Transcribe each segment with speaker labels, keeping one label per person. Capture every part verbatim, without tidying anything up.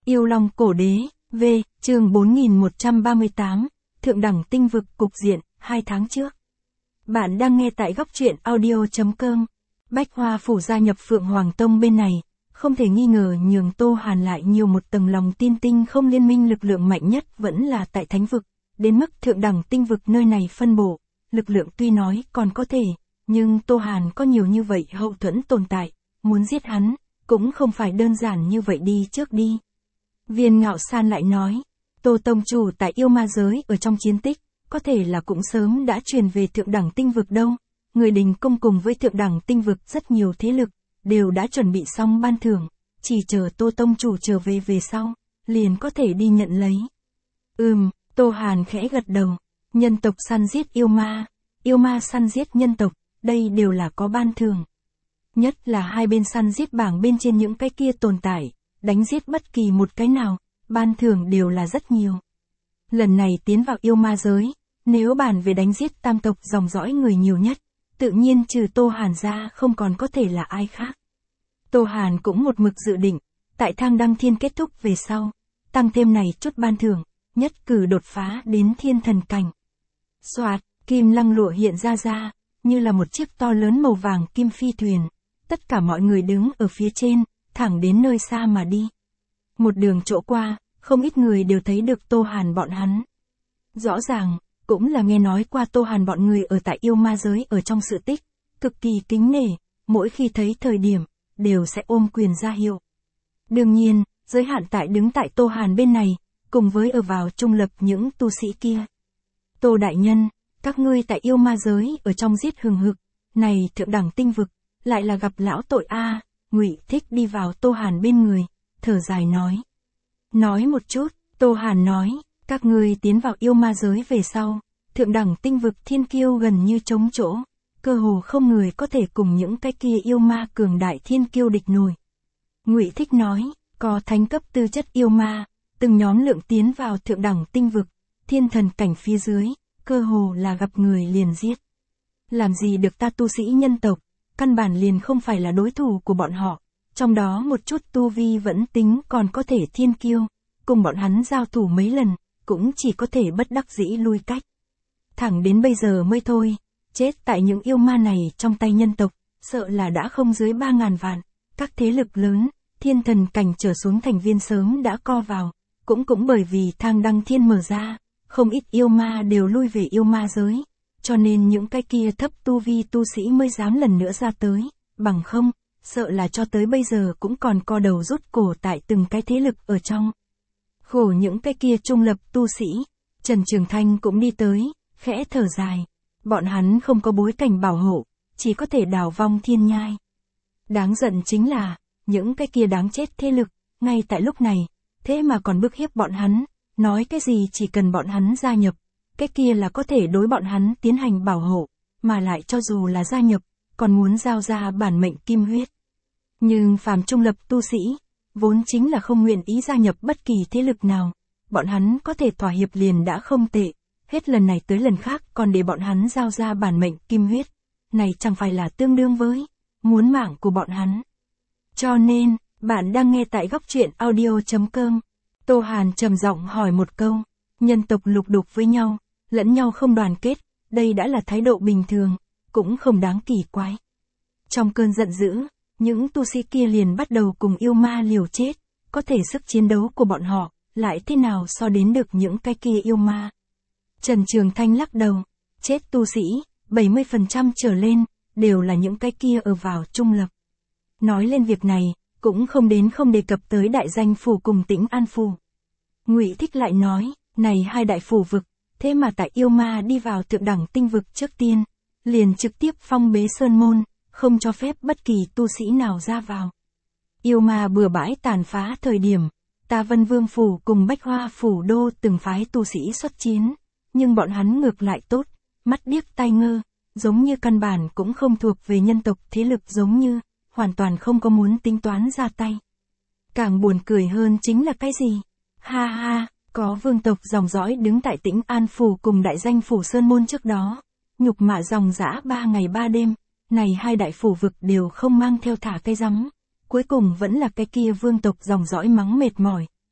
Speaker 1: Yêu Long Cổ Đế, V, chương bốn nghìn một trăm ba mươi tám, Thượng đẳng tinh vực cục diện, hai tháng trước. Bạn đang nghe tại góc truyện audio.com. Bách Hoa Phủ gia nhập Phượng Hoàng Tông bên này, không thể nghi ngờ nhường Tô Hàn lại nhiều một tầng lòng tin tinh không liên minh lực lượng mạnh nhất vẫn là tại Thánh vực, đến mức thượng đẳng tinh vực nơi này phân bổ, lực lượng tuy nói còn có thể, nhưng Tô Hàn có nhiều như vậy hậu thuẫn tồn tại, muốn giết hắn, cũng không phải đơn giản như vậy đi trước đi. Viên Ngạo San lại nói, Tô Tông chủ tại yêu ma giới ở trong chiến tích, có thể là cũng sớm đã truyền về thượng đẳng tinh vực đâu, người đình công cùng với thượng đẳng tinh vực rất nhiều thế lực, đều đã chuẩn bị xong ban thưởng, chỉ chờ Tô Tông chủ trở về về sau, liền có thể đi nhận lấy. Ừm, Tô Hàn khẽ gật đầu, nhân tộc săn giết yêu ma, yêu ma săn giết nhân tộc, đây đều là có ban thưởng. Nhất là hai bên săn giết bảng bên trên những cái kia tồn tại, đánh giết bất kỳ một cái nào, ban thưởng đều là rất nhiều. Lần này tiến vào yêu ma giới, nếu bàn về đánh giết tam tộc dòng dõi người nhiều nhất, tự nhiên trừ Tô Hàn ra không còn có thể là ai khác. Tô Hàn cũng một mực dự định, tại thang đăng thiên kết thúc về sau, tăng thêm này chút ban thưởng, nhất cử đột phá đến thiên thần cảnh. Soạt, kim lăng lụa hiện ra ra, như là một chiếc to lớn màu vàng kim phi thuyền, tất cả mọi người đứng ở phía trên, thẳng đến nơi xa mà đi. Một đường chỗ qua, không ít người đều thấy được Tô Hàn bọn hắn. Rõ ràng, cũng là nghe nói qua Tô Hàn bọn người ở tại yêu ma giới ở trong sự tích, cực kỳ kính nể, mỗi khi thấy thời điểm, đều sẽ ôm quyền ra hiệu. Đương nhiên, giới hạn tại đứng tại Tô Hàn bên này, cùng với ở vào trung lập những tu sĩ kia. Tô đại nhân, các ngươi tại yêu ma giới ở trong giết hừng hực, này thượng đẳng tinh vực, lại là gặp lão tội a. Ngụy Thích đi vào Tô Hàn bên người, thở dài nói. Nói một chút, Tô Hàn nói, các ngươi tiến vào yêu ma giới về sau, thượng đẳng tinh vực thiên kiêu gần như trống chỗ, cơ hồ không người có thể cùng những cái kia yêu ma cường đại thiên kiêu địch nổi. Ngụy Thích nói, có thánh cấp tư chất yêu ma, từng nhóm lượng tiến vào thượng đẳng tinh vực, thiên thần cảnh phía dưới, cơ hồ là gặp người liền giết. Làm gì được ta tu sĩ nhân tộc, căn bản liền không phải là đối thủ của bọn họ, trong đó một chút tu vi vẫn tính còn có thể thiên kiêu, cùng bọn hắn giao thủ mấy lần, cũng chỉ có thể bất đắc dĩ lui cách. Thẳng đến bây giờ mới thôi, chết tại những yêu ma này trong tay nhân tộc, sợ là đã không dưới ba ngàn vạn, các thế lực lớn, thiên thần cảnh trở xuống thành viên sớm đã co vào, cũng cũng bởi vì thang đăng thiên mở ra, không ít yêu ma đều lui về yêu ma giới. Cho nên những cái kia thấp tu vi tu sĩ mới dám lần nữa ra tới, bằng không, sợ là cho tới bây giờ cũng còn co đầu rút cổ tại từng cái thế lực ở trong. Khổ những cái kia trung lập tu sĩ, Trần Trường Thanh cũng đi tới, khẽ thở dài. Bọn hắn không có bối cảnh bảo hộ, chỉ có thể đào vong thiên nhai. Đáng giận chính là, những cái kia đáng chết thế lực, ngay tại lúc này, thế mà còn bức hiếp bọn hắn, nói cái gì chỉ cần bọn hắn gia nhập. Cái kia là có thể đối bọn hắn tiến hành bảo hộ, mà lại cho dù là gia nhập, còn muốn giao ra bản mệnh kim huyết. Nhưng phàm trung lập tu sĩ, vốn chính là không nguyện ý gia nhập bất kỳ thế lực nào, bọn hắn có thể thỏa hiệp liền đã không tệ, hết lần này tới lần khác còn để bọn hắn giao ra bản mệnh kim huyết, này chẳng phải là tương đương với muốn mạng của bọn hắn. Cho nên, bạn đang nghe tại góc truyện audio.com. Tô Hàn trầm giọng hỏi một câu, nhân tộc lục đục với nhau, lẫn nhau không đoàn kết, đây đã là thái độ bình thường, cũng không đáng kỳ quái. Trong cơn giận dữ, những tu sĩ kia liền bắt đầu cùng yêu ma liều chết, có thể sức chiến đấu của bọn họ, lại thế nào so đến được những cái kia yêu ma. Trần Trường Thanh lắc đầu, chết tu sĩ, bảy mươi phần trăm trở lên, đều là những cái kia ở vào trung lập. Nói lên việc này, cũng không đến không đề cập tới đại danh phủ cùng Tĩnh An phủ. Ngụy Thích lại nói, này hai đại phủ vực, thế mà tại yêu ma đi vào thượng đẳng tinh vực trước tiên, liền trực tiếp phong bế sơn môn, không cho phép bất kỳ tu sĩ nào ra vào. Yêu ma bừa bãi tàn phá thời điểm, Ta Vân Vương phủ cùng Bách Hoa phủ đô từng phái tu sĩ xuất chiến, nhưng bọn hắn ngược lại tốt, mắt điếc tai ngơ, giống như căn bản cũng không thuộc về nhân tộc thế lực giống như, hoàn toàn không có muốn tính toán ra tay. Càng buồn cười hơn chính là cái gì? Ha ha! Có vương tộc dòng dõi đứng tại Tĩnh An phủ cùng đại danh phủ Sơn Môn trước đó, nhục mạ dòng dã ba ngày ba đêm, này hai đại phủ vực đều không mang theo thả cây rắm, cuối cùng vẫn là cái kia vương tộc dòng dõi mắng mệt mỏi,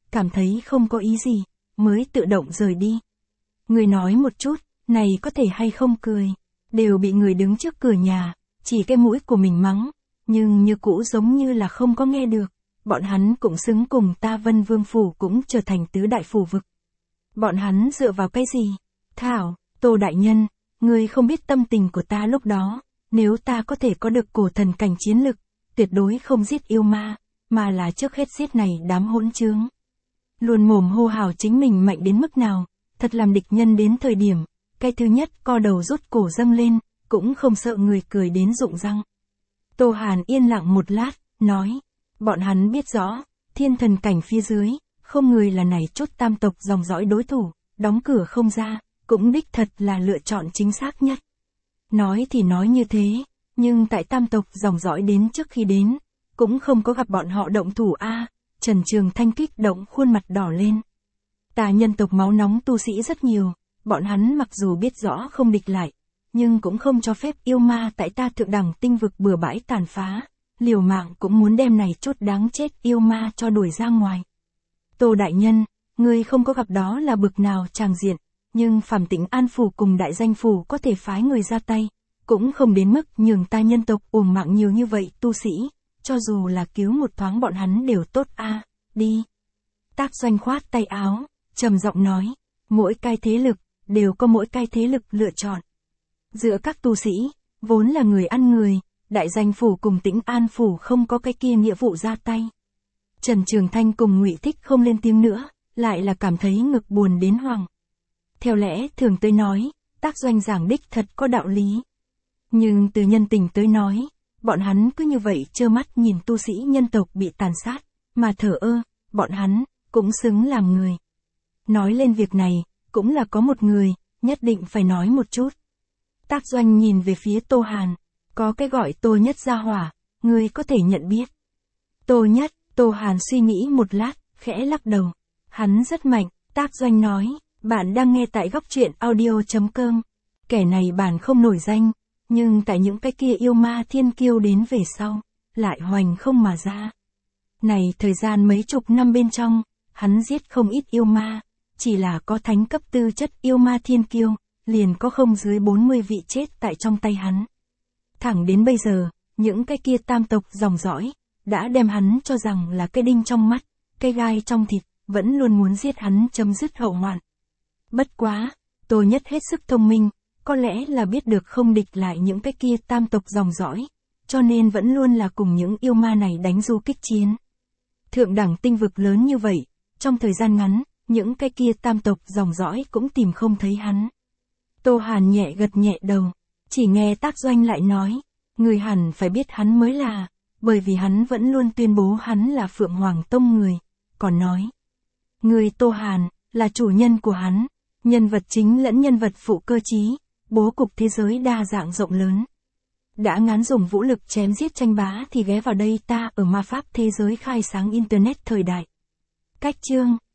Speaker 1: cảm thấy không có ý gì, mới tự động rời đi. Người nói một chút, này có thể hay không cười, đều bị người đứng trước cửa nhà, chỉ cái mũi của mình mắng, nhưng như cũ giống như là không có nghe được, bọn hắn cũng xứng cùng ta Vân Vương Phủ cũng trở thành tứ đại phủ vực. Bọn hắn dựa vào cái gì? Thảo, Tô Đại Nhân, ngươi không biết tâm tình của ta lúc đó, nếu ta có thể có được cổ thần cảnh chiến lực, tuyệt đối không giết yêu ma, mà là trước hết giết này đám hỗn trướng. Luôn mồm hô hào chính mình mạnh đến mức nào, thật làm địch nhân đến thời điểm, cái thứ nhất co đầu rút cổ dâng lên, cũng không sợ người cười đến rụng răng. Tô Hàn yên lặng một lát, nói, bọn hắn biết rõ, thiên thần cảnh phía dưới, không người là này chốt tam tộc dòng dõi đối thủ, đóng cửa không ra, cũng đích thật là lựa chọn chính xác nhất. Nói thì nói như thế, nhưng tại tam tộc dòng dõi đến trước khi đến, cũng không có gặp bọn họ động thủ a. À, Trần Trường Thanh kích động khuôn mặt đỏ lên. Ta nhân tộc máu nóng tu sĩ rất nhiều, bọn hắn mặc dù biết rõ không địch lại, nhưng cũng không cho phép yêu ma tại ta thượng đẳng tinh vực bừa bãi tàn phá, liều mạng cũng muốn đem này chốt đáng chết yêu ma cho đuổi ra ngoài. Tô Đại Nhân, ngươi không có gặp đó là bực nào tràng diện, nhưng Phàm Tĩnh An Phủ cùng Đại Danh Phủ có thể phái người ra tay, cũng không đến mức nhường ta nhân tộc uổng mạng nhiều như vậy tu sĩ, cho dù là cứu một thoáng bọn hắn đều tốt a. À, đi. Tác Doanh khoát tay áo, trầm giọng nói, mỗi cái thế lực, đều có mỗi cái thế lực lựa chọn. Giữa các tu sĩ, vốn là người ăn người, Đại Danh Phủ cùng Tĩnh An Phủ không có cái kia nghĩa vụ ra tay. Trần Trường Thanh cùng Ngụy Thích không lên tiếng nữa, lại là cảm thấy ngực buồn đến hoảng. Theo lẽ thường tới nói, Tác Doanh giảng đích thật có đạo lý. Nhưng từ nhân tình tới nói, bọn hắn cứ như vậy trơ mắt nhìn tu sĩ nhân tộc bị tàn sát, mà thờ ơ, bọn hắn, cũng xứng làm người. Nói lên việc này, cũng là có một người, nhất định phải nói một chút. Tác Doanh nhìn về phía Tô Hàn, có cái gọi Tô Nhất gia hỏa, ngươi có thể nhận biết. Tô Nhất, Tô Hàn suy nghĩ một lát, khẽ lắc đầu. Hắn rất mạnh, Tác Doanh nói, bạn đang nghe tại góc truyện audio chấm com. Kẻ này bản không nổi danh, nhưng tại những cái kia yêu ma thiên kiêu đến về sau, lại hoành không mà ra. Này thời gian mấy chục năm bên trong, hắn giết không ít yêu ma, chỉ là có thánh cấp tư chất yêu ma thiên kiêu, liền có không dưới bốn mươi vị chết tại trong tay hắn. Thẳng đến bây giờ, những cái kia tam tộc dòng dõi, đã đem hắn cho rằng là cái đinh trong mắt, cái gai trong thịt, vẫn luôn muốn giết hắn chấm dứt hậu hoạn. Bất quá, Tô Nhất hết sức thông minh, có lẽ là biết được không địch lại những cái kia tam tộc dòng dõi, cho nên vẫn luôn là cùng những yêu ma này đánh du kích chiến. Thượng đẳng tinh vực lớn như vậy, trong thời gian ngắn, những cái kia tam tộc dòng dõi cũng tìm không thấy hắn. Tô Hàn nhẹ gật nhẹ đầu, chỉ nghe Tác Doanh lại nói, người hẳn phải biết hắn mới là, bởi vì hắn vẫn luôn tuyên bố hắn là Phượng Hoàng Tông người, còn nói, người Tô Hàn, là chủ nhân của hắn, nhân vật chính lẫn nhân vật phụ cơ chí, bố cục thế giới đa dạng rộng lớn. Đã ngán dùng vũ lực chém giết tranh bá thì ghé vào đây ta ở ma pháp thế giới khai sáng Internet thời đại. Cách chương